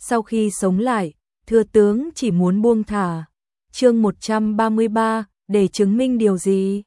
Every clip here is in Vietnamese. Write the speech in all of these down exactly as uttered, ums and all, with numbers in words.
sau khi sống lại, thừa tướng chỉ muốn buông thả. Chương một trăm ba mươi ba, để chứng minh điều gì?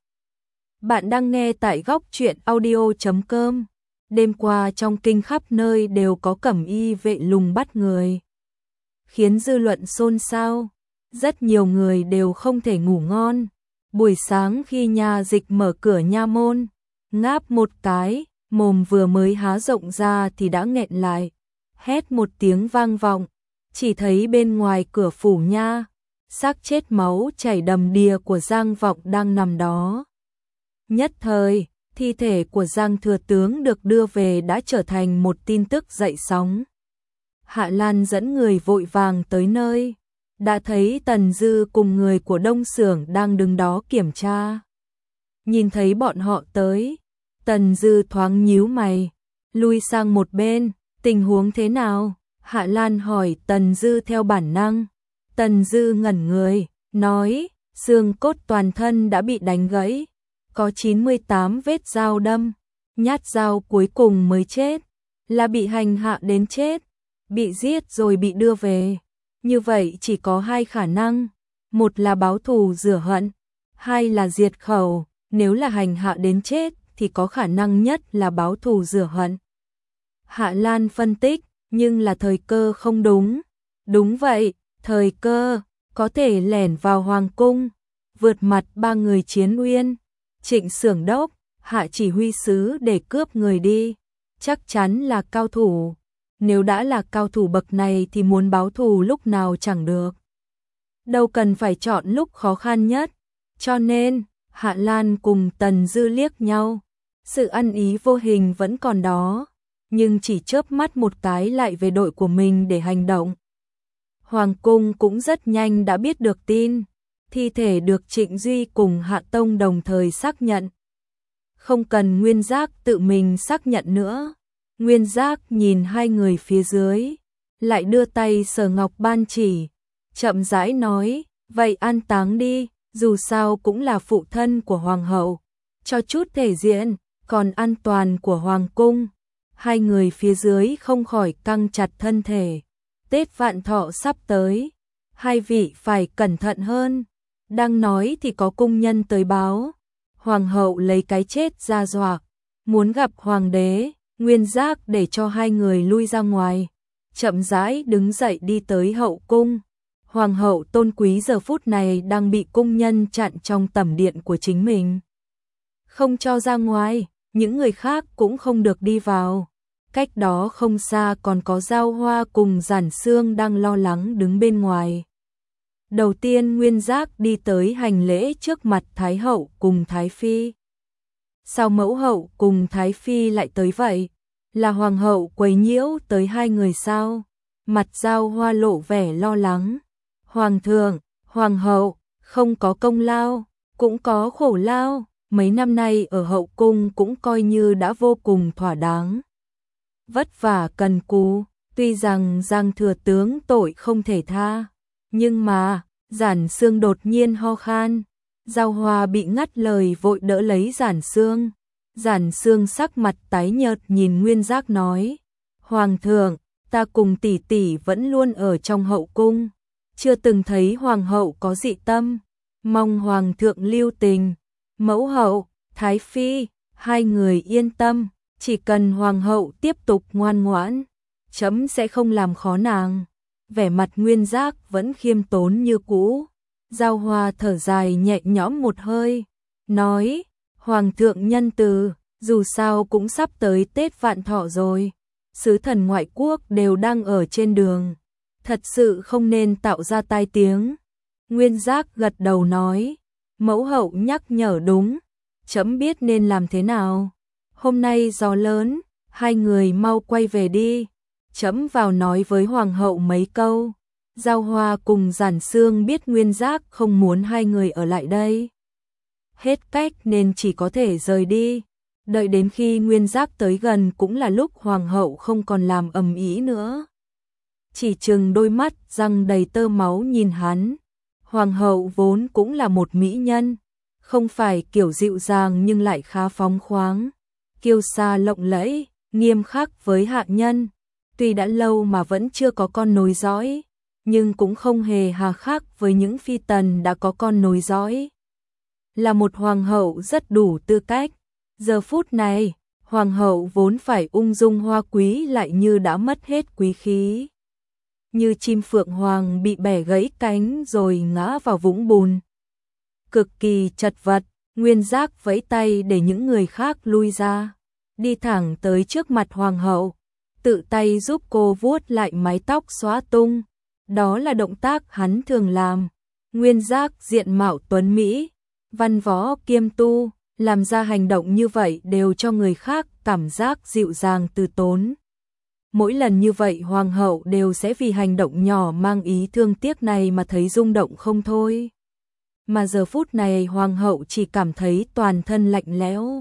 Bạn đang nghe tại góc truyện audio chấm com. Đêm qua trong kinh khắp nơi đều có cẩm y vệ lùng bắt người, khiến dư luận xôn xao. Rất nhiều người đều không thể ngủ ngon. Buổi sáng khi nhà dịch mở cửa nha môn, ngáp một cái, mồm vừa mới há rộng ra thì đã nghẹn lại. Hét một tiếng vang vọng, chỉ thấy bên ngoài cửa phủ nha, xác chết máu chảy đầm đìa của Giang Vọng đang nằm đó. Nhất thời, thi thể của Giang thừa tướng được đưa về đã trở thành một tin tức dậy sóng. Hạ Lan dẫn người vội vàng tới nơi, đã thấy Tần Dư cùng người của Đông Xưởng đang đứng đó kiểm tra. Nhìn thấy bọn họ tới, Tần Dư thoáng nhíu mày, lui sang một bên. Tình huống thế nào? Hạ Lan hỏi Tần Dư theo bản năng. Tần Dư ngẩn người, nói, xương cốt toàn thân đã bị đánh gãy, có chín mươi tám vết dao đâm, nhát dao cuối cùng mới chết, là bị hành hạ đến chết, bị giết rồi bị đưa về. Như vậy chỉ có hai khả năng, một là báo thù rửa hận, hai là diệt khẩu. Nếu là hành hạ đến chết thì có khả năng nhất là báo thù rửa hận. Hạ Lan phân tích, nhưng là thời cơ không đúng. Đúng vậy, thời cơ, có thể lẻn vào hoàng cung, vượt mặt ba người Chiến Uyên, Trịnh Xưởng Đốc, Hạ chỉ huy sứ để cướp người đi. Chắc chắn là cao thủ. Nếu đã là cao thủ bậc này thì muốn báo thù lúc nào chẳng được. Đâu cần phải chọn lúc khó khăn nhất. Cho nên, Hạ Lan cùng Tần Dư liếc nhau. Sự ăn ý vô hình vẫn còn đó, nhưng chỉ chớp mắt một cái lại về đội của mình để hành động. Hoàng cung cũng rất nhanh đã biết được tin, thi thể được Trịnh Duy cùng Hạ Tông đồng thời xác nhận. Không cần Nguyên Giác tự mình xác nhận nữa. Nguyên Giác nhìn hai người phía dưới, lại đưa tay sờ ngọc ban chỉ, chậm rãi nói, vậy an táng đi, dù sao cũng là phụ thân của hoàng hậu, cho chút thể diện, còn an toàn của hoàng cung. Hai người phía dưới không khỏi căng chặt thân thể. Tết Vạn Thọ sắp tới, hai vị phải cẩn thận hơn. Đang nói thì có cung nhân tới báo, hoàng hậu lấy cái chết ra dọa, muốn gặp hoàng đế. Nguyên Giác để cho hai người lui ra ngoài, chậm rãi đứng dậy đi tới hậu cung. Hoàng hậu tôn quý giờ phút này đang bị cung nhân chặn trong tẩm điện của chính mình, không cho ra ngoài, những người khác cũng không được đi vào. Cách đó không xa còn có Giao Hoa cùng Giản Xương đang lo lắng đứng bên ngoài. Đầu tiên Nguyên Giác đi tới hành lễ trước mặt Thái hậu cùng Thái phi. Sao mẫu hậu cùng Thái phi lại tới vậy? Là hoàng hậu quấy nhiễu tới hai người sao? Mặt Giao Hoa lộ vẻ lo lắng. Hoàng thượng, hoàng hậu, không có công lao, cũng có khổ lao. Mấy năm nay ở hậu cung cũng coi như đã vô cùng thỏa đáng. Vất vả cần cù, tuy rằng Giang thừa tướng tội không thể tha, nhưng mà, Giản Xương đột nhiên ho khan. Giao Hoa bị ngắt lời vội đỡ lấy Giản Xương. Giản Xương sắc mặt tái nhợt nhìn Nguyên Giác nói, hoàng thượng, ta cùng tỷ tỷ vẫn luôn ở trong hậu cung, chưa từng thấy hoàng hậu có dị tâm, mong hoàng thượng lưu tình. Mẫu hậu, Thái phi, hai người yên tâm, chỉ cần hoàng hậu tiếp tục ngoan ngoãn, chấm sẽ không làm khó nàng. Vẻ mặt Nguyên Giác vẫn khiêm tốn như cũ. Giao Hoa thở dài nhẹ nhõm một hơi, nói, hoàng thượng nhân từ, dù sao cũng sắp tới Tết Vạn Thọ rồi, sứ thần ngoại quốc đều đang ở trên đường, thật sự không nên tạo ra tai tiếng. Nguyên Giác gật đầu nói, mẫu hậu nhắc nhở đúng, chấm biết nên làm thế nào. Hôm nay gió lớn, hai người mau quay về đi, chấm vào nói với hoàng hậu mấy câu. Giao Hoa cùng Giản Xương biết Nguyên Giác không muốn hai người ở lại đây, hết cách nên chỉ có thể rời đi. Đợi đến khi Nguyên Giác tới gần cũng là lúc hoàng hậu không còn làm ầm ĩ nữa, chỉ trừng đôi mắt răng đầy tơ máu nhìn hắn. Hoàng hậu vốn cũng là một mỹ nhân, không phải kiểu dịu dàng nhưng lại khá phóng khoáng, kiêu sa lộng lẫy, nghiêm khắc với hạ nhân. Tuy đã lâu mà vẫn chưa có con nối dõi, nhưng cũng không hề hà khắc với những phi tần đã có con nối dõi. Là một hoàng hậu rất đủ tư cách. Giờ phút này, hoàng hậu vốn phải ung dung hoa quý lại như đã mất hết quý khí. Như chim phượng hoàng bị bẻ gãy cánh rồi ngã vào vũng bùn. Cực kỳ chật vật, Nguyên Giác vẫy tay để những người khác lui ra. Đi thẳng tới trước mặt hoàng hậu, tự tay giúp cô vuốt lại mái tóc xóa tung. Đó là động tác hắn thường làm. Nguyên Giác diện mạo tuấn Mỹ, văn võ kiêm tu, làm ra hành động như vậy đều cho người khác cảm giác dịu dàng từ tốn. Mỗi lần như vậy hoàng hậu đều sẽ vì hành động nhỏ mang ý thương tiếc này mà thấy rung động không thôi. Mà giờ phút này hoàng hậu chỉ cảm thấy toàn thân lạnh lẽo.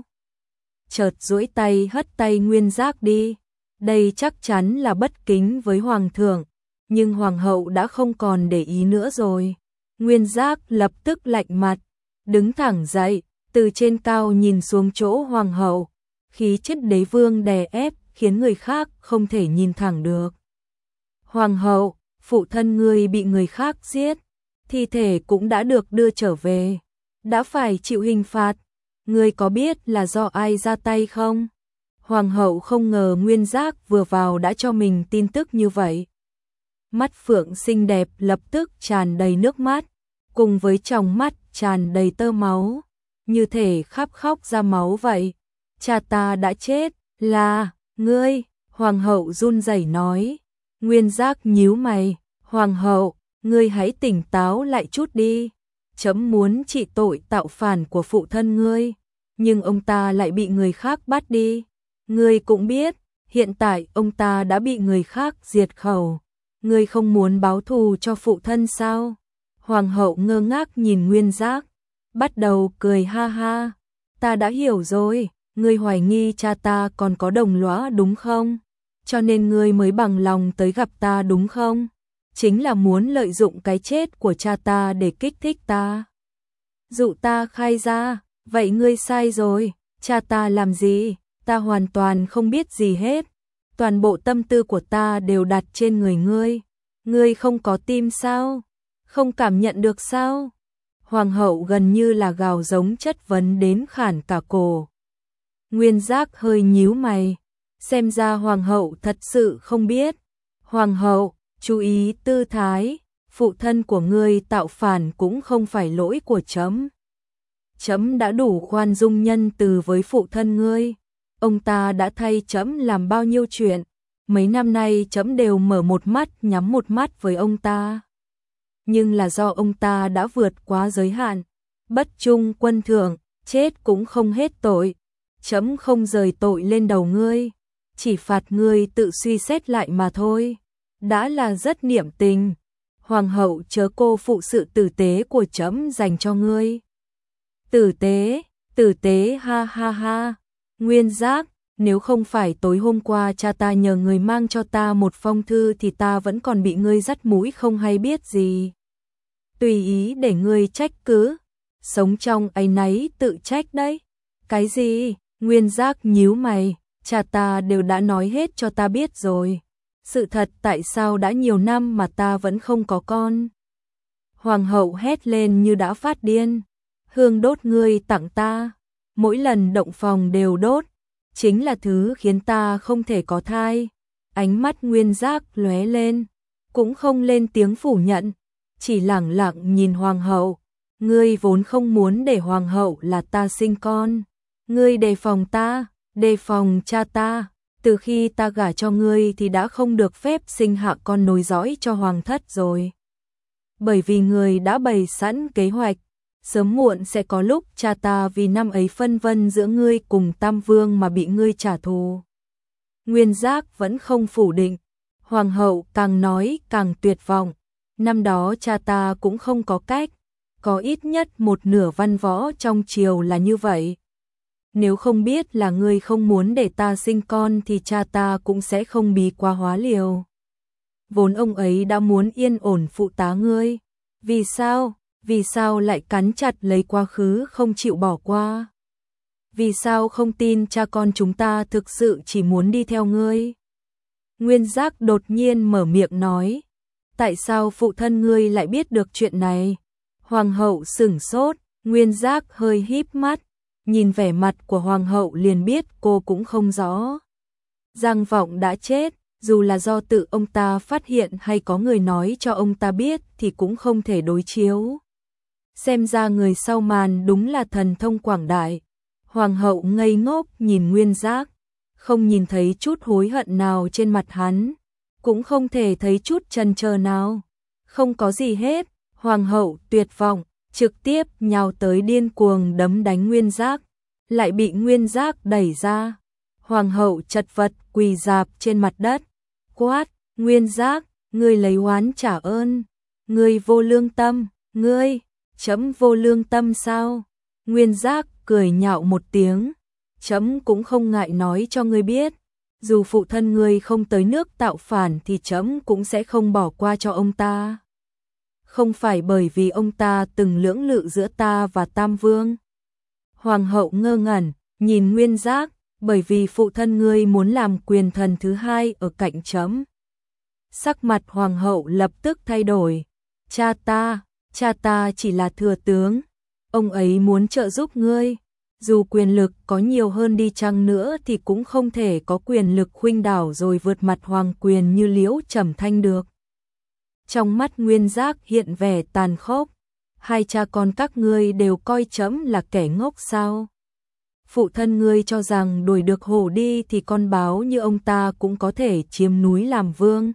Chợt duỗi tay hất tay Nguyên Giác đi. Đây chắc chắn là bất kính với hoàng thượng, nhưng hoàng hậu đã không còn để ý nữa rồi. Nguyên Giác lập tức lạnh mặt, đứng thẳng dậy, từ trên cao nhìn xuống chỗ hoàng hậu, khí chất đế vương đè ép khiến người khác không thể nhìn thẳng được. Hoàng hậu, phụ thân ngươi bị người khác giết, thi thể cũng đã được đưa trở về, đã phải chịu hình phạt, ngươi có biết là do ai ra tay không? Hoàng hậu không ngờ Nguyên Giác vừa vào đã cho mình tin tức như vậy. Mắt phượng xinh đẹp lập tức tràn đầy nước mắt, cùng với tròng mắt tràn đầy tơ máu, như thể khắp khóc ra máu vậy. Cha ta đã chết, là, ngươi, hoàng hậu run rẩy nói. Nguyên Giác nhíu mày, hoàng hậu, ngươi hãy tỉnh táo lại chút đi. Chấm muốn trị tội tạo phản của phụ thân ngươi, nhưng ông ta lại bị người khác bắt đi. Ngươi cũng biết, hiện tại ông ta đã bị người khác diệt khẩu. Ngươi không muốn báo thù cho phụ thân sao? Hoàng hậu ngơ ngác nhìn Nguyên Giác, bắt đầu cười ha ha. Ta đã hiểu rồi, ngươi hoài nghi cha ta còn có đồng lõa đúng không? Cho nên ngươi mới bằng lòng tới gặp ta đúng không? Chính là muốn lợi dụng cái chết của cha ta để kích thích ta. Dụ ta khai ra, vậy ngươi sai rồi, cha ta làm gì? Ta hoàn toàn không biết gì hết. Toàn bộ tâm tư của ta đều đặt trên người ngươi. Ngươi không có tim sao? Không cảm nhận được sao? Hoàng hậu gần như là gào giống chất vấn đến khản cả cổ. Nguyên Giác hơi nhíu mày, xem ra hoàng hậu thật sự không biết. Hoàng hậu, chú ý tư thái, phụ thân của ngươi tạo phản cũng không phải lỗi của chấm. Chấm đã đủ khoan dung nhân từ với phụ thân ngươi. Ông ta đã thay chấm làm bao nhiêu chuyện, mấy năm nay chấm đều mở một mắt nhắm một mắt với ông ta. Nhưng là do ông ta đã vượt quá giới hạn, bất trung quân thượng, chết cũng không hết tội. Chấm không rời tội lên đầu ngươi, chỉ phạt ngươi tự suy xét lại mà thôi. Đã là rất niệm tình, hoàng hậu chớ cô phụ sự tử tế của chấm dành cho ngươi. Tử tế, tử tế ha ha ha. Nguyên Giác, nếu không phải tối hôm qua cha ta nhờ người mang cho ta một phong thư thì ta vẫn còn bị ngươi dắt mũi không hay biết gì. Tùy ý để ngươi trách cứ, sống trong áy náy tự trách đấy. Cái gì? Nguyên Giác nhíu mày, cha ta đều đã nói hết cho ta biết rồi. Sự thật tại sao đã nhiều năm mà ta vẫn không có con? Hoàng hậu hét lên như đã phát điên. Hương đốt ngươi tặng ta, mỗi lần động phòng đều đốt, chính là thứ khiến ta không thể có thai. Ánh mắt Nguyên Giác lóe lên, cũng không lên tiếng phủ nhận, chỉ lẳng lặng nhìn hoàng hậu. Ngươi vốn không muốn để hoàng hậu là ta sinh con. Ngươi đề phòng ta, đề phòng cha ta. Từ khi ta gả cho ngươi thì đã không được phép sinh hạ con nối dõi cho hoàng thất rồi. Bởi vì ngươi đã bày sẵn kế hoạch, sớm muộn sẽ có lúc cha ta vì năm ấy phân vân giữa ngươi cùng Tam Vương mà bị ngươi trả thù. Nguyên Giác vẫn không phủ định, hoàng hậu càng nói càng tuyệt vọng. Năm đó cha ta cũng không có cách, có ít nhất một nửa văn võ trong triều là như vậy. Nếu không biết là ngươi không muốn để ta sinh con thì cha ta cũng sẽ không bí quá hóa liều. Vốn ông ấy đã muốn yên ổn phụ tá ngươi. Vì sao? Vì sao lại cắn chặt lấy quá khứ không chịu bỏ qua? Vì sao không tin cha con chúng ta thực sự chỉ muốn đi theo ngươi? Nguyên Giác đột nhiên mở miệng nói, tại sao phụ thân ngươi lại biết được chuyện này? Hoàng hậu sửng sốt, Nguyên Giác hơi híp mắt, nhìn vẻ mặt của hoàng hậu liền biết cô cũng không rõ. Giang Vọng đã chết, dù là do tự ông ta phát hiện hay có người nói cho ông ta biết thì cũng không thể đối chiếu. Xem ra người sau màn đúng là thần thông quảng đại. Hoàng hậu ngây ngốc nhìn Nguyên Giác, không nhìn thấy chút hối hận nào trên mặt hắn, cũng không thể thấy chút chần chờ nào. Không có gì hết, hoàng hậu tuyệt vọng, trực tiếp nhào tới điên cuồng đấm đánh Nguyên Giác, lại bị Nguyên Giác đẩy ra. Hoàng hậu chật vật quỳ rạp trên mặt đất, quát, Nguyên Giác, ngươi lấy oán trả ơn, ngươi vô lương tâm, ngươi, chấm vô lương tâm sao? Nguyên Giác cười nhạo một tiếng, chấm cũng không ngại nói cho ngươi biết, dù phụ thân ngươi không tới nước tạo phản thì chấm cũng sẽ không bỏ qua cho ông ta. Không phải bởi vì ông ta từng lưỡng lự giữa ta và Tam Vương. Hoàng hậu ngơ ngẩn, nhìn Nguyên Giác, bởi vì phụ thân ngươi muốn làm quyền thần thứ hai ở cạnh chấm. Sắc mặt hoàng hậu lập tức thay đổi. Cha ta, cha ta chỉ là thừa tướng, ông ấy muốn trợ giúp ngươi. Dù quyền lực có nhiều hơn đi chăng nữa thì cũng không thể có quyền lực khuynh đảo rồi vượt mặt hoàng quyền như Liễu Trầm Thanh được. Trong mắt Nguyên Giác hiện vẻ tàn khốc, hai cha con các ngươi đều coi chấm là kẻ ngốc sao? Phụ thân ngươi cho rằng đuổi được hổ đi thì con báo như ông ta cũng có thể chiếm núi làm vương.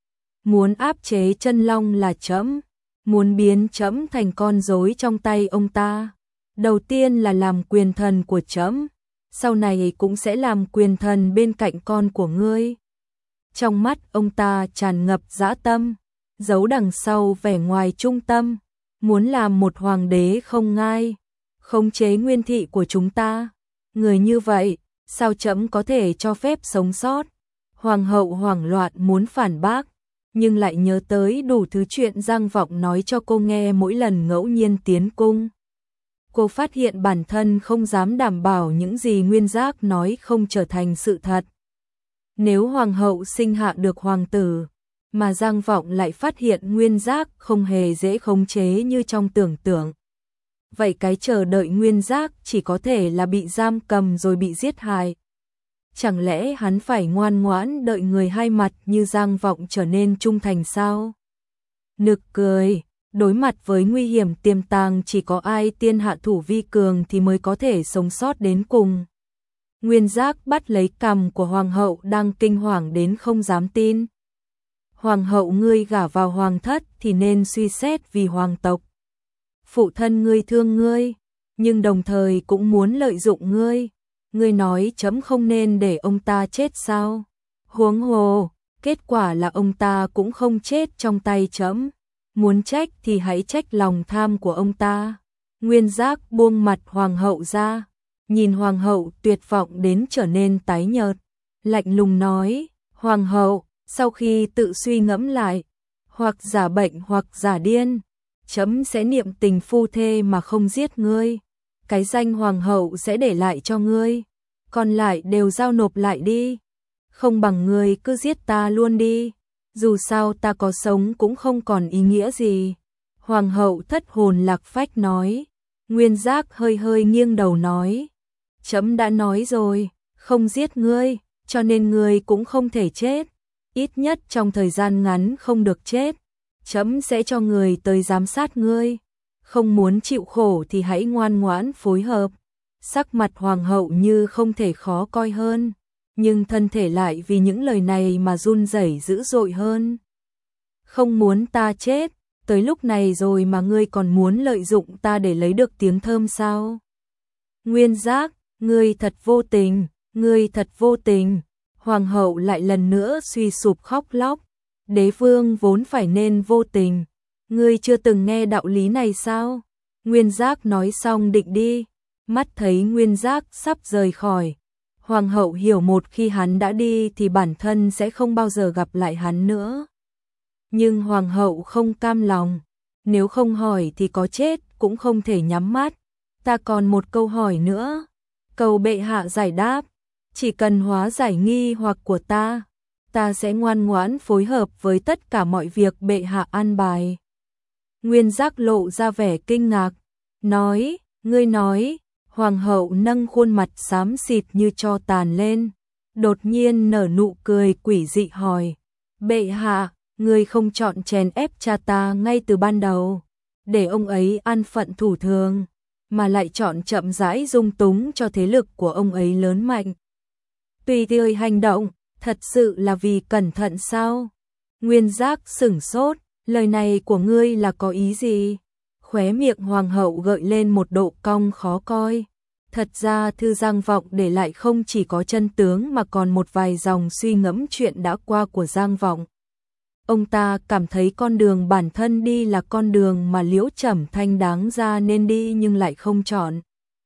Muốn áp chế chân long là chấm, muốn biến chấm thành con rối trong tay ông ta. Đầu tiên là làm quyền thần của chấm, sau này cũng sẽ làm quyền thần bên cạnh con của ngươi. Trong mắt ông ta tràn ngập dã tâm, giấu đằng sau vẻ ngoài trung tâm, muốn làm một hoàng đế không ngai, khống chế nguyên thị của chúng ta. Người như vậy, sao chấm có thể cho phép sống sót? Hoàng hậu hoảng loạn muốn phản bác, nhưng lại nhớ tới đủ thứ chuyện Giang Vọng nói cho cô nghe mỗi lần ngẫu nhiên tiến cung. Cô phát hiện bản thân không dám đảm bảo những gì Nguyên Giác nói không trở thành sự thật. Nếu hoàng hậu sinh hạ được hoàng tử, mà Giang Vọng lại phát hiện Nguyên Giác không hề dễ khống chế như trong tưởng tượng, vậy cái chờ đợi Nguyên Giác chỉ có thể là bị giam cầm rồi bị giết hại. Chẳng lẽ hắn phải ngoan ngoãn đợi người hai mặt như Giang Vọng trở nên trung thành sao? Nực cười, đối mặt với nguy hiểm tiềm tàng chỉ có ai tiên hạ thủ vi cường thì mới có thể sống sót đến cùng. Nguyên Giác bắt lấy cằm của hoàng hậu đang kinh hoàng đến không dám tin. Hoàng hậu ngươi gả vào hoàng thất thì nên suy xét vì hoàng tộc. Phụ thân ngươi thương ngươi, nhưng đồng thời cũng muốn lợi dụng ngươi. Ngươi nói chấm không nên để ông ta chết sao? Huống hồ, kết quả là ông ta cũng không chết trong tay chấm. Muốn trách thì hãy trách lòng tham của ông ta. Nguyên Giác buông mặt hoàng hậu ra, nhìn hoàng hậu tuyệt vọng đến trở nên tái nhợt, lạnh lùng nói, hoàng hậu, sau khi tự suy ngẫm lại, hoặc giả bệnh hoặc giả điên, chấm sẽ niệm tình phu thê mà không giết ngươi. Cái danh hoàng hậu sẽ để lại cho ngươi, còn lại đều giao nộp lại đi. Không bằng ngươi cứ giết ta luôn đi, dù sao ta có sống cũng không còn ý nghĩa gì. Hoàng hậu thất hồn lạc phách nói. Nguyên Giác hơi hơi nghiêng đầu nói, chấm đã nói rồi, không giết ngươi, cho nên ngươi cũng không thể chết. Ít nhất trong thời gian ngắn không được chết. Chấm sẽ cho người tới giám sát ngươi. Không muốn chịu khổ thì hãy ngoan ngoãn phối hợp. Sắc mặt hoàng hậu như không thể khó coi hơn, nhưng thân thể lại vì những lời này mà run rẩy dữ dội hơn. Không muốn ta chết, tới lúc này rồi mà ngươi còn muốn lợi dụng ta để lấy được tiếng thơm sao? Nguyên Giác, ngươi thật vô tình, ngươi thật vô tình. Hoàng hậu lại lần nữa suy sụp khóc lóc. Đế vương vốn phải nên vô tình. Ngươi chưa từng nghe đạo lý này sao? Nguyên Giác nói xong định đi. Mắt thấy Nguyên Giác sắp rời khỏi. Hoàng hậu hiểu một khi hắn đã đi thì bản thân sẽ không bao giờ gặp lại hắn nữa. Nhưng hoàng hậu không cam lòng. Nếu không hỏi thì có chết cũng không thể nhắm mắt. Ta còn một câu hỏi nữa. Cầu bệ hạ giải đáp. Chỉ cần hóa giải nghi hoặc của ta, ta sẽ ngoan ngoãn phối hợp với tất cả mọi việc bệ hạ an bài. Nguyên Giác lộ ra vẻ kinh ngạc, nói, ngươi nói, hoàng hậu nâng khuôn mặt xám xịt như tro tàn lên, đột nhiên nở nụ cười quỷ dị hỏi, bệ hạ, ngươi không chọn chèn ép cha ta ngay từ ban đầu, để ông ấy an phận thủ thường, mà lại chọn chậm rãi dung túng cho thế lực của ông ấy lớn mạnh. Tùy tiện hành động, thật sự là vì cẩn thận sao? Nguyên Giác sửng sốt, lời này của ngươi là có ý gì? Khóe miệng hoàng hậu gợi lên một độ cong khó coi. Thật ra thư Giang Vọng để lại không chỉ có chân tướng mà còn một vài dòng suy ngẫm chuyện đã qua của Giang Vọng. Ông ta cảm thấy con đường bản thân đi là con đường mà Liễu Trầm Thanh đáng ra nên đi nhưng lại không chọn.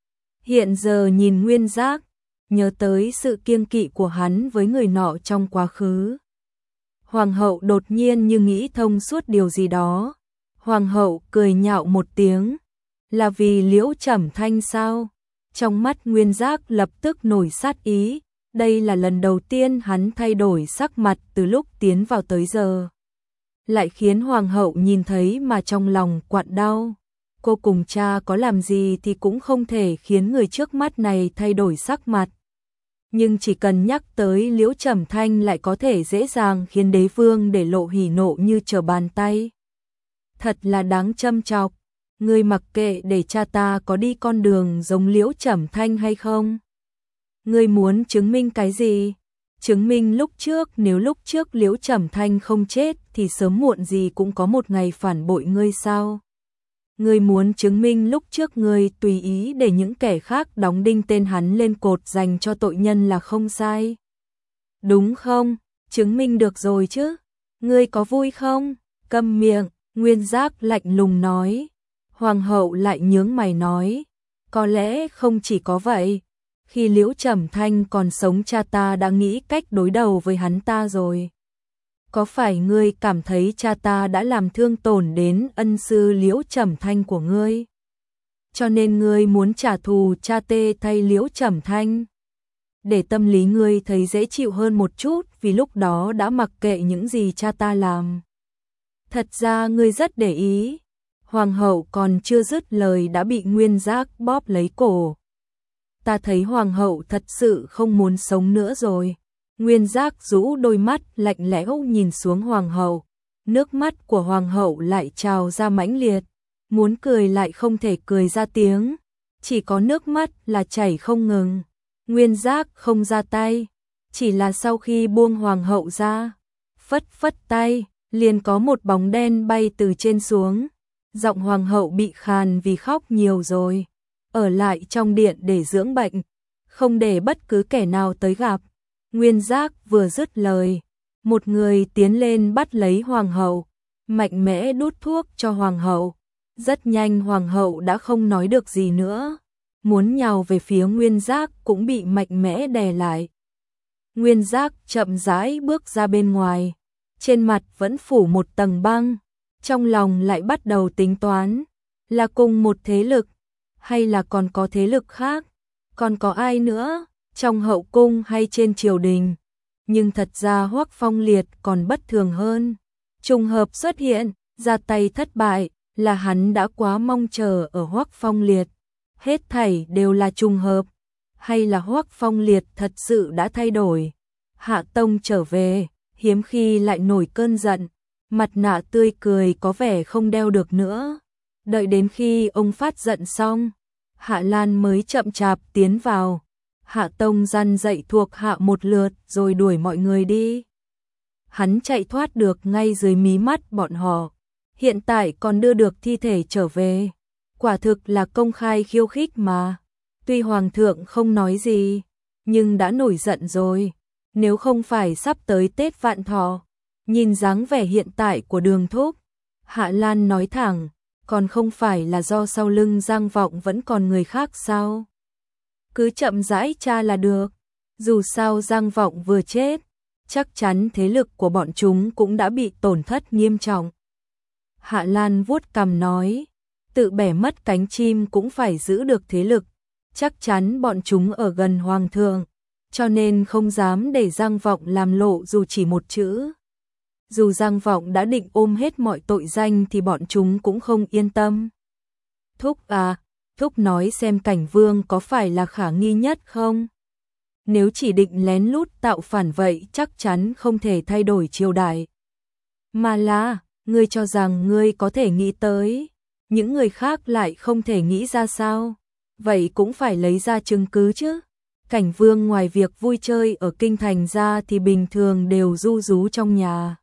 Hiện giờ nhìn Nguyên Giác, nhớ tới sự kiêng kỵ của hắn với người nọ trong quá khứ. Hoàng hậu đột nhiên như nghĩ thông suốt điều gì đó. Hoàng hậu cười nhạo một tiếng, là vì Liễu Trầm Thanh sao? Trong mắt Nguyên Giác lập tức nổi sát ý, đây là lần đầu tiên hắn thay đổi sắc mặt từ lúc tiến vào tới giờ. Lại khiến hoàng hậu nhìn thấy mà trong lòng quặn đau. Cô cùng cha có làm gì thì cũng không thể khiến người trước mắt này thay đổi sắc mặt. Nhưng chỉ cần nhắc tới Liễu Trầm Thanh lại có thể dễ dàng khiến đế vương để lộ hỉ nộ như trở bàn tay. Thật là đáng châm chọc, ngươi mặc kệ để cha ta có đi con đường giống Liễu Trầm Thanh hay không? Ngươi muốn chứng minh cái gì? Chứng minh lúc trước nếu lúc trước Liễu Trầm Thanh không chết thì sớm muộn gì cũng có một ngày phản bội ngươi sao? Ngươi muốn chứng minh lúc trước ngươi tùy ý để những kẻ khác đóng đinh tên hắn lên cột dành cho tội nhân là không sai. Đúng không? Chứng minh được rồi chứ? Ngươi có vui không? Câm miệng, Nguyên Giác lạnh lùng nói. Hoàng hậu lại nhướng mày nói, có lẽ không chỉ có vậy. Khi Liễu Trầm Thanh còn sống cha ta đã nghĩ cách đối đầu với hắn ta rồi. Có phải ngươi cảm thấy cha ta đã làm thương tổn đến ân sư Liễu Trầm Thanh của ngươi? Cho nên ngươi muốn trả thù cha tê thay Liễu Trầm Thanh? Để tâm lý ngươi thấy dễ chịu hơn một chút vì lúc đó đã mặc kệ những gì cha ta làm. Thật ra ngươi rất để ý. Hoàng hậu còn chưa dứt lời đã bị Nguyên Giác bóp lấy cổ. Ta thấy hoàng hậu thật sự không muốn sống nữa rồi. Nguyên Giác rũ đôi mắt lạnh lẽo nhìn xuống hoàng hậu. Nước mắt của hoàng hậu lại trào ra mãnh liệt. Muốn cười lại không thể cười ra tiếng. Chỉ có nước mắt là chảy không ngừng. Nguyên Giác không ra tay. Chỉ là sau khi buông hoàng hậu ra, phất phất tay, liền có một bóng đen bay từ trên xuống. Giọng hoàng hậu bị khàn vì khóc nhiều rồi. Ở lại trong điện để dưỡng bệnh, không để bất cứ kẻ nào tới gặp. Nguyên Giác vừa dứt lời, một người tiến lên bắt lấy hoàng hậu, mạnh mẽ đút thuốc cho hoàng hậu. Rất nhanh hoàng hậu đã không nói được gì nữa, muốn nhào về phía Nguyên Giác cũng bị mạnh mẽ đè lại. Nguyên Giác chậm rãi bước ra bên ngoài, trên mặt vẫn phủ một tầng băng, trong lòng lại bắt đầu tính toán, là cùng một thế lực, hay là còn có thế lực khác, còn có ai nữa, trong hậu cung hay trên triều đình. Nhưng thật ra Hoắc Phong Liệt còn bất thường hơn. Trùng hợp xuất hiện, ra tay thất bại, là hắn đã quá mong chờ ở Hoắc Phong Liệt. Hết thảy đều là trùng hợp, hay là Hoắc Phong Liệt thật sự đã thay đổi. Hạ Tông trở về, hiếm khi lại nổi cơn giận, mặt nạ tươi cười có vẻ không đeo được nữa. Đợi đến khi ông phát giận xong, Hạ Lan mới chậm chạp tiến vào. Hạ Tông răn dạy thuộc hạ một lượt rồi đuổi mọi người đi. Hắn chạy thoát được ngay dưới mí mắt bọn họ. Hiện tại còn đưa được thi thể trở về. Quả thực là công khai khiêu khích mà. Tuy Hoàng thượng không nói gì, nhưng đã nổi giận rồi. Nếu không phải sắp tới Tết Vạn Thọ, nhìn dáng vẻ hiện tại của Đường Thúc, Hạ Lan nói thẳng, còn không phải là do sau lưng Giang Vọng vẫn còn người khác sao? Cứ chậm rãi tra là được. Dù sao Giang Vọng vừa chết, chắc chắn thế lực của bọn chúng cũng đã bị tổn thất nghiêm trọng. Hạ Lan vuốt cằm nói, tự bẻ mất cánh chim cũng phải giữ được thế lực. Chắc chắn bọn chúng ở gần Hoàng thượng, cho nên không dám để Giang Vọng làm lộ dù chỉ một chữ. Dù Giang Vọng đã định ôm hết mọi tội danh thì bọn chúng cũng không yên tâm. Thúc à, Thúc nói xem Cảnh Vương có phải là khả nghi nhất không? Nếu chỉ định lén lút tạo phản vậy chắc chắn không thể thay đổi triều đại. Mà là, ngươi cho rằng ngươi có thể nghĩ tới, những người khác lại không thể nghĩ ra sao? Vậy cũng phải lấy ra chứng cứ chứ. Cảnh Vương ngoài việc vui chơi ở kinh thành ra thì bình thường đều ru rú trong nhà.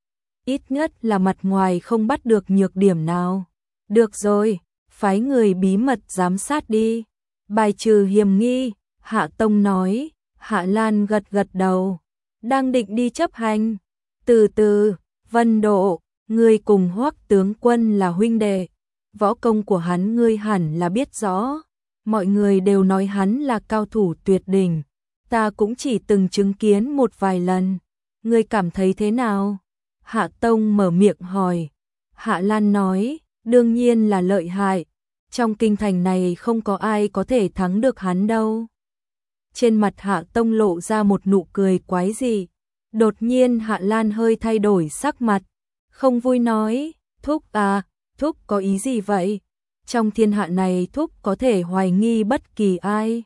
Ít nhất là mặt ngoài không bắt được nhược điểm nào. Được rồi, phái người bí mật giám sát đi. Bài trừ hiểm nghi, Hạ Tông nói. Hạ Lan gật gật đầu. Đang định đi chấp hành. Từ từ, Vân Độ, ngươi cùng Hoắc tướng quân là huynh đệ. Võ công của hắn ngươi hẳn là biết rõ. Mọi người đều nói hắn là cao thủ tuyệt đỉnh. Ta cũng chỉ từng chứng kiến một vài lần. Ngươi cảm thấy thế nào? Hạ Tông mở miệng hỏi. Hạ Lan nói, đương nhiên là lợi hại. Trong kinh thành này không có ai có thể thắng được hắn đâu. Trên mặt Hạ Tông lộ ra một nụ cười quái dị. Đột nhiên Hạ Lan hơi thay đổi sắc mặt. Không vui nói, Thúc à, Thúc có ý gì vậy? Trong thiên hạ này Thúc có thể hoài nghi bất kỳ ai.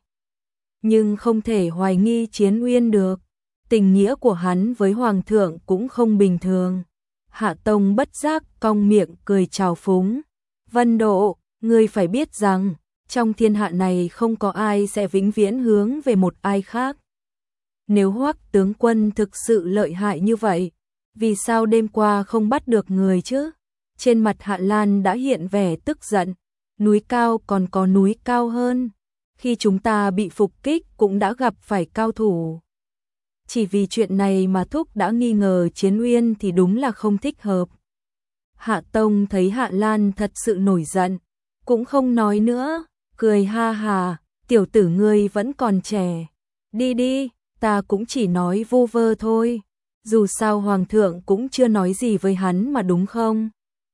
Nhưng không thể hoài nghi Chiến Uyên được. Tình nghĩa của hắn với Hoàng thượng cũng không bình thường. Hạ Tông bất giác cong miệng cười trào phúng. Vân Độ, ngươi phải biết rằng, trong thiên hạ này không có ai sẽ vĩnh viễn hướng về một ai khác. Nếu Hoắc tướng quân thực sự lợi hại như vậy, vì sao đêm qua không bắt được người chứ? Trên mặt Hạ Lan đã hiện vẻ tức giận. Núi cao còn có núi cao hơn. Khi chúng ta bị phục kích cũng đã gặp phải cao thủ. Chỉ vì chuyện này mà Thúc đã nghi ngờ Chiến Uyên thì đúng là không thích hợp. Hạ Tông thấy Hạ Lan thật sự nổi giận, cũng không nói nữa, cười ha hà, tiểu tử ngươi vẫn còn trẻ. Đi đi, ta cũng chỉ nói vô vơ thôi. Dù sao Hoàng thượng cũng chưa nói gì với hắn mà đúng không?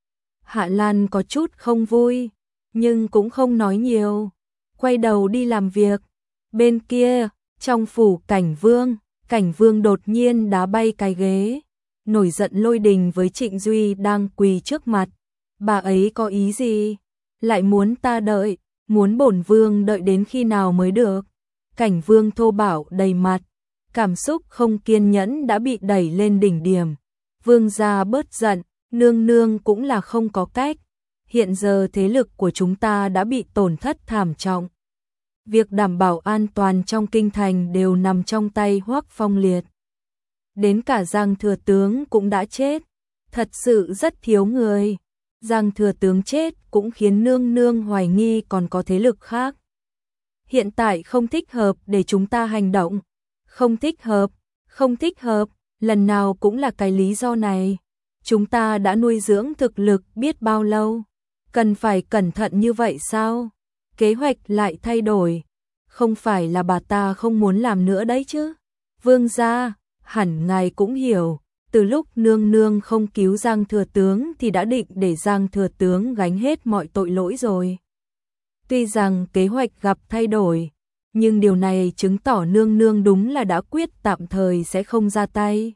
Hạ Lan có chút không vui, nhưng cũng không nói nhiều. Quay đầu đi làm việc. Bên kia, trong phủ Cảnh Vương, Cảnh Vương đột nhiên đá bay cái ghế. Nổi giận lôi đình với Trịnh Duy đang quỳ trước mặt. Bà ấy có ý gì? Lại muốn ta đợi, muốn bổn vương đợi đến khi nào mới được? Cảnh Vương thô bạo đầy mặt. Cảm xúc không kiên nhẫn đã bị đẩy lên đỉnh điểm. Vương gia bớt giận, nương nương cũng là không có cách. Hiện giờ thế lực của chúng ta đã bị tổn thất thảm trọng. Việc đảm bảo an toàn trong kinh thành đều nằm trong tay Hoắc Phong Liệt. Đến cả Giang thừa tướng cũng đã chết. Thật sự rất thiếu người. Giang thừa tướng chết cũng khiến nương nương hoài nghi còn có thế lực khác. Hiện tại không thích hợp để chúng ta hành động. Không thích hợp, không thích hợp, lần nào cũng là cái lý do này. Chúng ta đã nuôi dưỡng thực lực biết bao lâu. Cần phải cẩn thận như vậy sao? Kế hoạch lại thay đổi. Không phải là bà ta không muốn làm nữa đấy chứ. Vương gia, hẳn ngài cũng hiểu. Từ lúc nương nương không cứu Giang thừa tướng thì đã định để Giang thừa tướng gánh hết mọi tội lỗi rồi. Tuy rằng kế hoạch gặp thay đổi, nhưng điều này chứng tỏ nương nương đúng là đã quyết tạm thời sẽ không ra tay.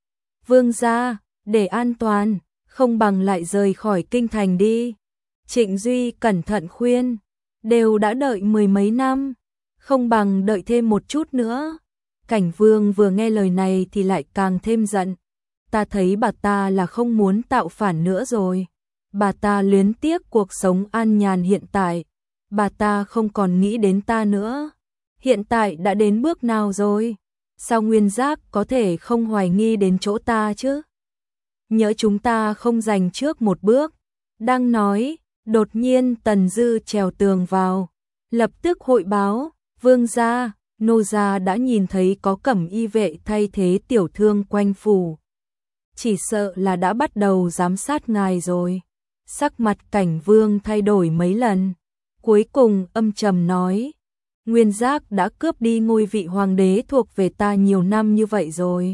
Vương gia, để an toàn, không bằng lại rời khỏi kinh thành đi. Trịnh Duy cẩn thận khuyên, đều đã đợi mười mấy năm, không bằng đợi thêm một chút nữa. Cảnh Vương vừa nghe lời này thì lại càng thêm giận. Ta thấy bà ta là không muốn tạo phản nữa rồi. Bà ta luyến tiếc cuộc sống an nhàn hiện tại. Bà ta không còn nghĩ đến ta nữa. Hiện tại đã đến bước nào rồi? Sao Nguyên Giác có thể không hoài nghi đến chỗ ta chứ? Nhớ chúng ta không giành trước một bước. Đang nói, đột nhiên Tần Dư trèo tường vào. Lập tức hội báo, vương gia, nô gia đã nhìn thấy có cẩm y vệ thay thế tiểu thương quanh phủ. Chỉ sợ là đã bắt đầu giám sát ngài rồi. Sắc mặt Cảnh Vương thay đổi mấy lần. Cuối cùng âm trầm nói, Nguyên Giác đã cướp đi ngôi vị hoàng đế thuộc về ta nhiều năm như vậy rồi.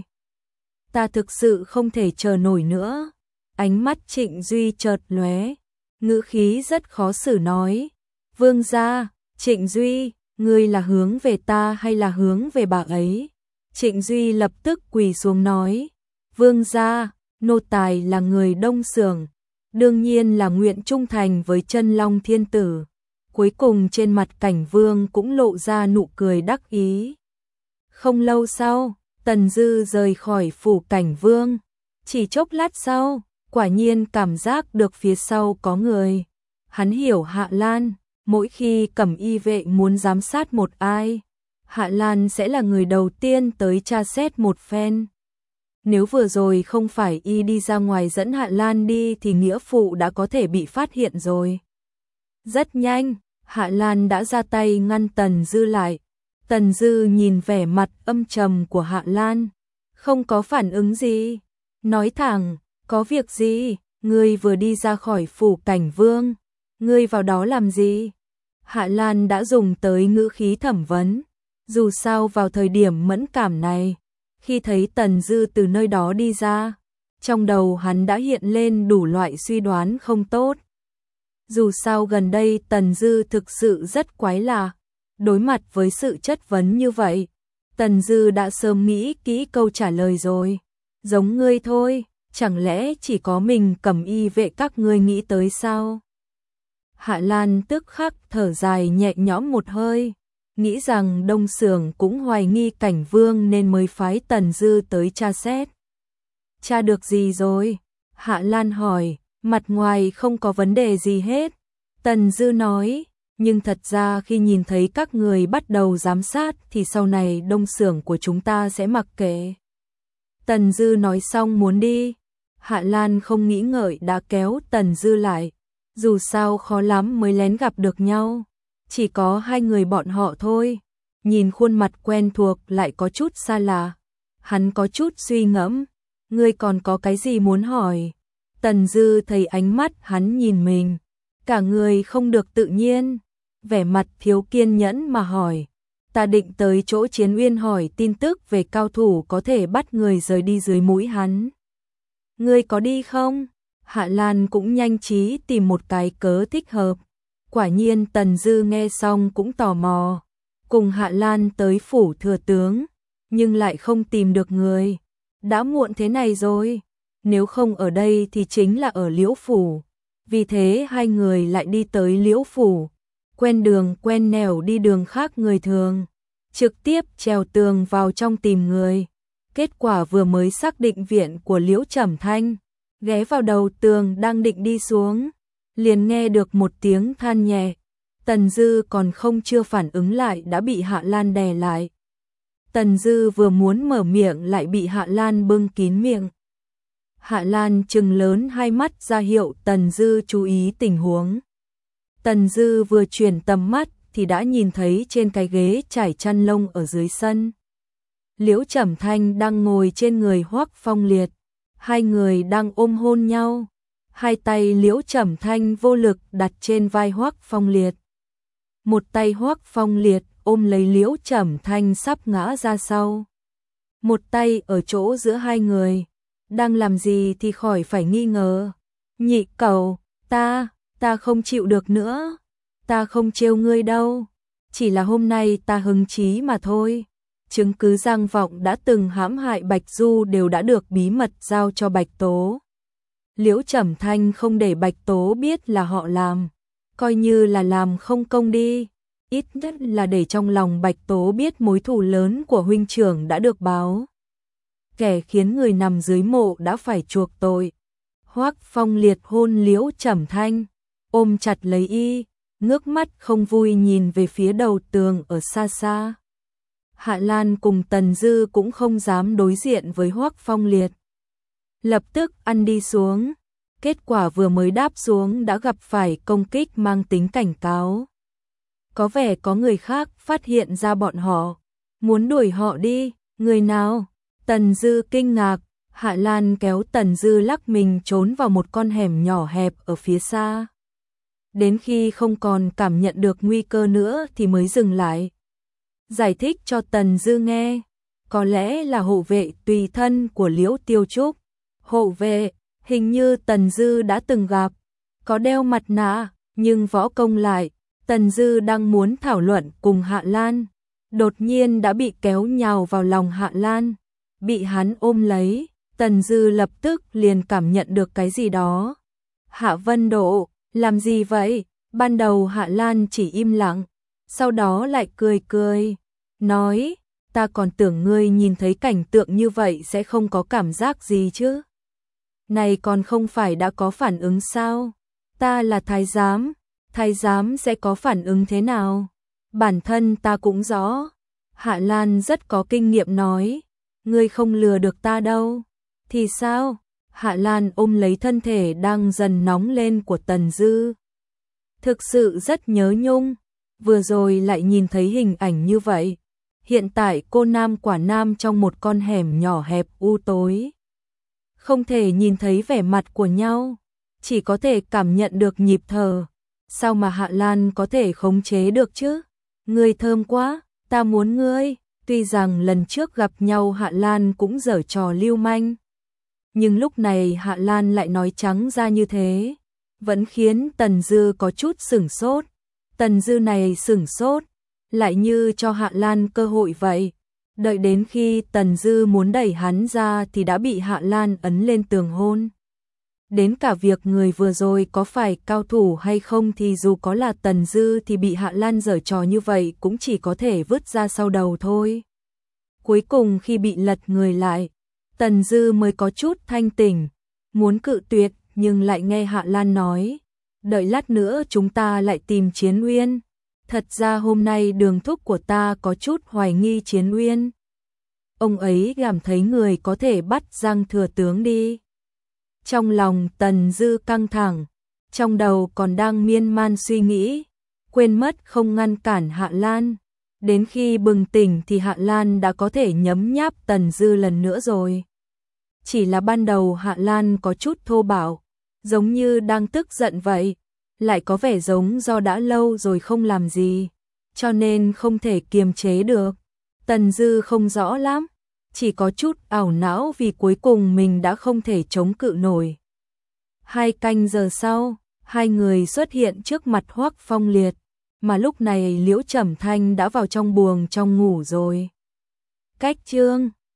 Ta thực sự không thể chờ nổi nữa. Ánh mắt Trịnh Duy chợt lóe, ngữ khí rất khó xử nói, vương gia, Trịnh Duy, ngươi là hướng về ta hay là hướng về bà ấy? Trịnh Duy lập tức quỳ xuống nói, vương gia, nô tài là người Đông Xưởng, đương nhiên là nguyện trung thành với Chân Long Thiên Tử. Cuối cùng trên mặt Cảnh Vương cũng lộ ra nụ cười đắc ý. Không lâu sau, Tần Dư rời khỏi phủ Cảnh Vương. Chỉ chốc lát sau, quả nhiên cảm giác được phía sau có người. Hắn hiểu Hạ Lan, mỗi khi Cẩm Y vệ muốn giám sát một ai, Hạ Lan sẽ là người đầu tiên tới tra xét một phen. Nếu vừa rồi không phải y đi ra ngoài dẫn Hạ Lan đi thì nghĩa phụ đã có thể bị phát hiện rồi. Rất nhanh, Hạ Lan đã ra tay ngăn Tần Dư lại. Tần Dư nhìn vẻ mặt âm trầm của Hạ Lan, không có phản ứng gì. Nói thẳng, có việc gì, ngươi vừa đi ra khỏi phủ Cảnh Vương, ngươi vào đó làm gì? Hạ Lan đã dùng tới ngữ khí thẩm vấn, dù sao vào thời điểm mẫn cảm này, khi thấy Tần Dư từ nơi đó đi ra, trong đầu hắn đã hiện lên đủ loại suy đoán không tốt. Dù sao gần đây Tần Dư thực sự rất quái lạ, đối mặt với sự chất vấn như vậy, Tần Dư đã sớm nghĩ kỹ câu trả lời rồi. Giống ngươi thôi, chẳng lẽ chỉ có mình Cẩm Y vệ các ngươi nghĩ tới sao? Hạ Lan tức khắc thở dài nhẹ nhõm một hơi, nghĩ rằng Đông Xưởng cũng hoài nghi Cảnh Vương nên mới phái Tần Dư tới tra xét. Tra được gì rồi? Hạ Lan hỏi, mặt ngoài không có vấn đề gì hết. Tần Dư nói, nhưng thật ra khi nhìn thấy các người bắt đầu giám sát thì sau này Đông Xưởng của chúng ta sẽ mặc kệ. Tần Dư nói xong muốn đi, Hạ Lan không nghĩ ngợi đã kéo Tần Dư lại. Dù sao khó lắm mới lén gặp được nhau, chỉ có hai người bọn họ thôi. Nhìn khuôn mặt quen thuộc lại có chút xa lạ, hắn có chút suy ngẫm, ngươi còn có cái gì muốn hỏi? Tần Dư thấy ánh mắt hắn nhìn mình, cả người không được tự nhiên, vẻ mặt thiếu kiên nhẫn mà hỏi, ta định tới chỗ Chiến Uyên hỏi tin tức về cao thủ có thể bắt người rời đi dưới mũi hắn. Ngươi có đi không? Hạ Lan cũng nhanh trí tìm một cái cớ thích hợp. Quả nhiên Tần Dư nghe xong cũng tò mò, cùng Hạ Lan tới phủ thừa tướng, nhưng lại không tìm được người. Đã muộn thế này rồi, nếu không ở đây thì chính là ở Liễu phủ. Vì thế hai người lại đi tới Liễu phủ, quen đường quen nẻo đi đường khác người thường, trực tiếp trèo tường vào trong tìm người. Kết quả vừa mới xác định viện của Liễu Trầm Thanh, ghé vào đầu tường đang định đi xuống, liền nghe được một tiếng than nhẹ. Tần Dư còn không chưa phản ứng lại đã bị Hạ Lan đè lại. Tần Dư vừa muốn mở miệng lại bị Hạ Lan bưng kín miệng. Hạ Lan trừng lớn hai mắt ra hiệu Tần Dư chú ý tình huống. Tần Dư vừa chuyển tầm mắt thì đã nhìn thấy trên cái ghế trải chăn lông ở dưới sân, Liễu Trầm Thanh đang ngồi trên người Hoắc Phong Liệt. Hai người đang ôm hôn nhau, hai tay Liễu Trầm Thanh vô lực đặt trên vai Hoắc Phong Liệt. Một tay Hoắc Phong Liệt ôm lấy Liễu Trầm Thanh sắp ngã ra sau. Một tay ở chỗ giữa hai người, đang làm gì thì khỏi phải nghi ngờ. Nhị cẩu, ta, ta không chịu được nữa, ta không trêu ngươi đâu, chỉ là hôm nay ta hứng chí mà thôi. Chứng cứ Giang Vọng đã từng hãm hại Bạch Du đều đã được bí mật giao cho Bạch Tố. Liễu Trầm Thanh không để Bạch Tố biết là họ làm, coi như là làm không công đi, ít nhất là để trong lòng Bạch Tố biết mối thù lớn của huynh trưởng đã được báo. Kẻ khiến người nằm dưới mộ đã phải chuộc tội. Hoắc Phong Liệt hôn Liễu Trầm Thanh, ôm chặt lấy y, ngước mắt không vui nhìn về phía đầu tường ở xa xa. Hạ Lan cùng Tần Dư cũng không dám đối diện với Hoắc Phong Liệt. Lập tức ăn đi xuống, kết quả vừa mới đáp xuống đã gặp phải công kích mang tính cảnh cáo. Có vẻ có người khác phát hiện ra bọn họ, muốn đuổi họ đi. Người nào? Tần Dư kinh ngạc. Hạ Lan kéo Tần Dư lắc mình trốn vào một con hẻm nhỏ hẹp ở phía xa. Đến khi không còn cảm nhận được nguy cơ nữa thì mới dừng lại. Giải thích cho Tần Dư nghe, có lẽ là hộ vệ tùy thân của Liễu Tiêu Trúc. Hộ vệ, hình như Tần Dư đã từng gặp, có đeo mặt nạ, nhưng võ công lại Tần Dư đang muốn thảo luận cùng Hạ Lan, đột nhiên đã bị kéo nhào vào lòng Hạ Lan, bị hắn ôm lấy, Tần Dư lập tức liền cảm nhận được cái gì đó. Hạ Vân Độ, làm gì vậy? Ban đầu Hạ Lan chỉ im lặng, sau đó lại cười cười, nói, ta còn tưởng ngươi nhìn thấy cảnh tượng như vậy sẽ không có cảm giác gì chứ. Này còn không phải đã có phản ứng sao? Ta là thái giám, thái giám sẽ có phản ứng thế nào? Bản thân ta cũng rõ. Hạ Lan rất có kinh nghiệm nói, ngươi không lừa được ta đâu. Thì sao? Hạ Lan ôm lấy thân thể đang dần nóng lên của Tần Dư. Thực sự rất nhớ nhung, vừa rồi lại nhìn thấy hình ảnh như vậy. Hiện tại cô nam quả nam trong một con hẻm nhỏ hẹp u tối. Không thể nhìn thấy vẻ mặt của nhau, chỉ có thể cảm nhận được nhịp thở. Sao mà Hạ Lan có thể khống chế được chứ? Ngươi thơm quá, ta muốn ngươi. Tuy rằng lần trước gặp nhau Hạ Lan cũng giở trò lưu manh, nhưng lúc này Hạ Lan lại nói trắng ra như thế, vẫn khiến Tần Dư có chút sửng sốt. Tần Dư này sửng sốt, lại như cho Hạ Lan cơ hội vậy. Đợi đến khi Tần Dư muốn đẩy hắn ra thì đã bị Hạ Lan ấn lên tường hôn. Đến cả việc người vừa rồi có phải cao thủ hay không thì dù có là Tần Dư thì bị Hạ Lan giở trò như vậy cũng chỉ có thể vứt ra sau đầu thôi. Cuối cùng khi bị lật người lại, Tần Dư mới có chút thanh tỉnh, muốn cự tuyệt nhưng lại nghe Hạ Lan nói, đợi lát nữa chúng ta lại tìm Chiến Uyên. Thật ra hôm nay Đường thúc của ta có chút hoài nghi Chiến Uyên. Ông ấy cảm thấy người có thể bắt Giang thừa tướng đi. Trong lòng Tần Dư căng thẳng, trong đầu còn đang miên man suy nghĩ, quên mất không ngăn cản Hạ Lan. Đến khi bừng tỉnh thì Hạ Lan đã có thể nhấm nháp Tần Dư lần nữa rồi. Chỉ là ban đầu Hạ Lan có chút thô bạo, giống như đang tức giận vậy, lại có vẻ giống do đã lâu rồi không làm gì, cho nên không thể kiềm chế được. Tần Dư không rõ lắm, chỉ có chút ảo não vì cuối cùng mình đã không thể chống cự nổi. Hai canh giờ sau, hai người xuất hiện trước mặt Hoắc Phong Liệt, mà lúc này Liễu Trầm Thanh đã vào trong buồng trong ngủ rồi. Cách chương